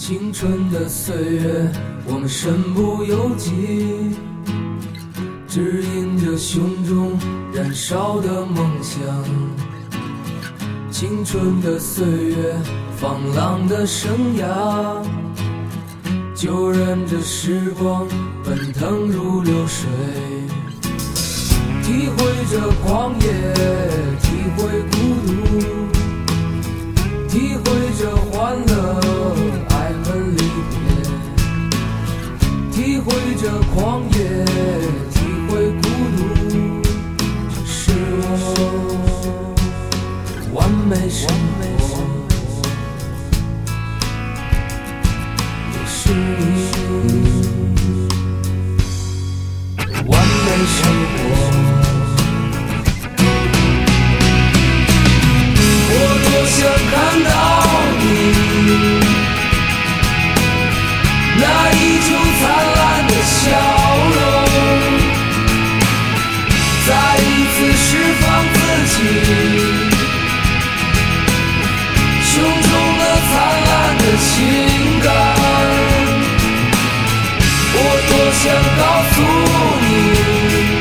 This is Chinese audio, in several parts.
青春的岁月，我们身不由己，指引着胸中燃烧的梦想。青春的岁月，放浪的生涯，就任着时光奔腾如流水，体会着狂野，体会孤独，体会着欢乐，爱恨离别，体会着狂野，体会孤独，这是我完美生活，也是你完美生活。我多想看到你那依旧灿烂的笑容，再一次释放自己胸中的灿烂的情感。我多想告诉你，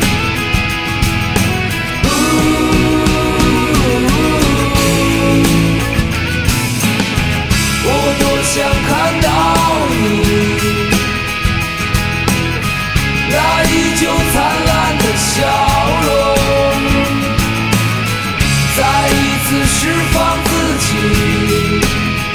我多想看到你那依旧灿烂的笑容，再一次释放自己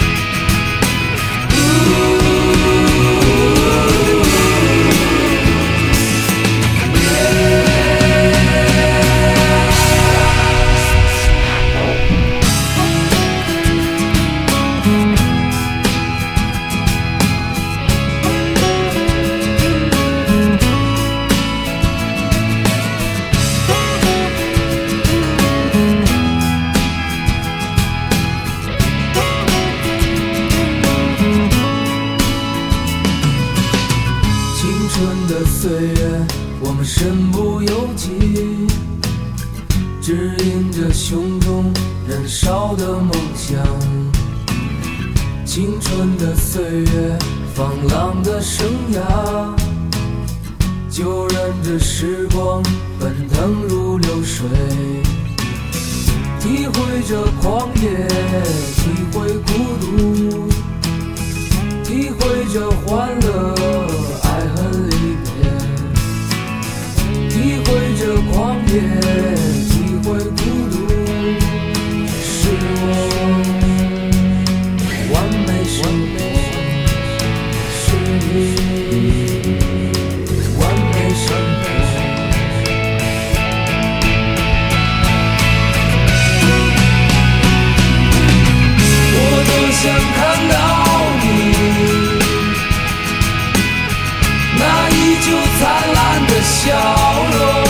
岁月，我们身不由己，指引着胸中燃烧的梦想。青春的岁月，放浪的生涯，就任着时光奔腾如流水，体会着狂野，体会孤独，体会着欢乐，爱恨离别，体会着狂野，体会孤独，是我完美生活，是你完美生活。我多想看到你那依旧灿烂的笑容，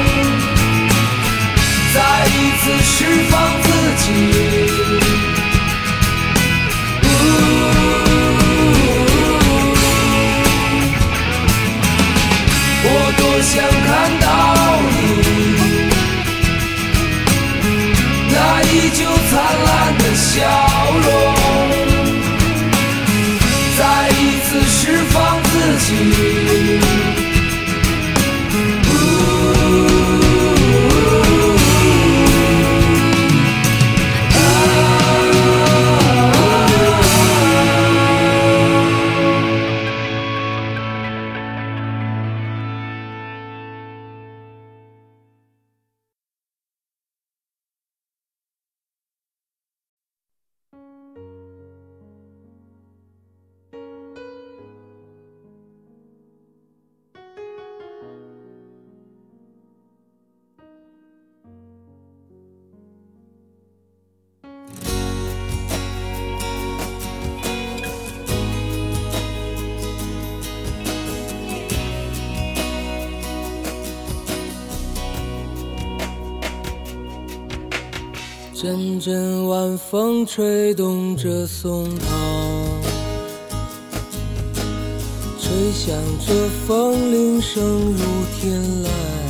再一次释放自己我多想看到你那依旧灿烂的笑容，再一次释放自己阵阵晚风吹动着松涛，吹响着风铃声如天籁，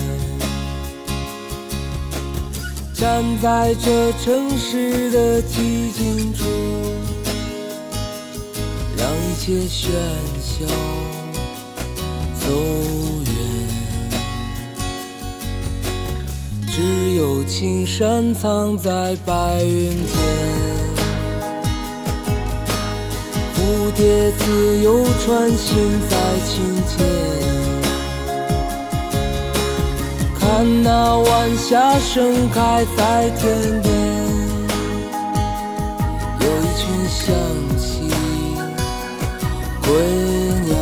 站在这城市的寂静处，让一切喧嚣走远，只有青山藏在白云间。蝴蝶自由穿行在琴间，看那晚霞盛开在天边，有一群想起归鸟，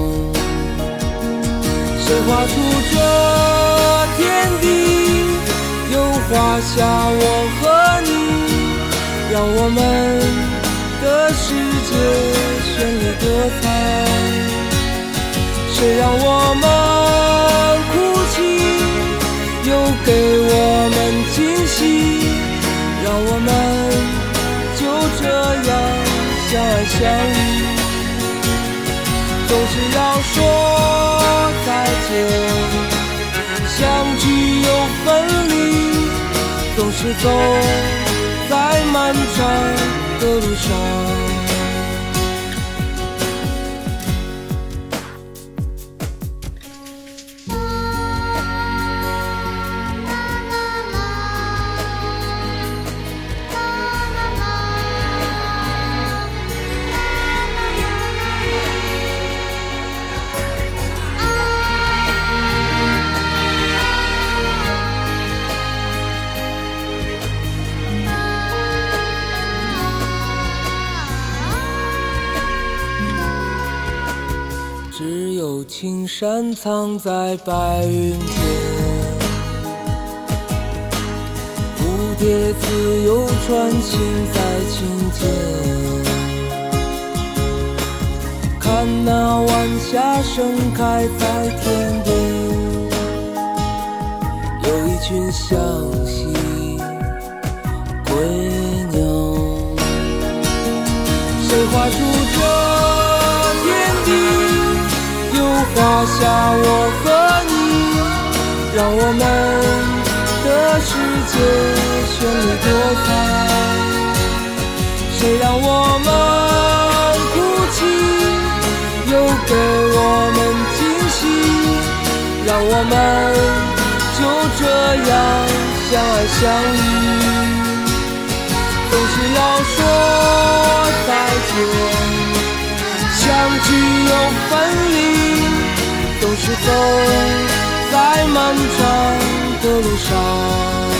谁画出这天地，又画下我和你，让我们的世界绚丽多彩。谁让我们哭泣，又给我们惊喜，让我们就这样相爱相依。总是要说再见，相聚又分离，总是走在漫长的路上。只有青山藏在白云间，蝴蝶自由穿行在琴间，看那晚霞盛开在天边，有一群向西归鸟，谁画出这天地，又画下我和你，让我们的世界绚丽多彩。谁让我们哭泣，又给我们惊喜，让我们就这样相爱相依。总是要说再见，相聚又分离，总是走在漫长的路上。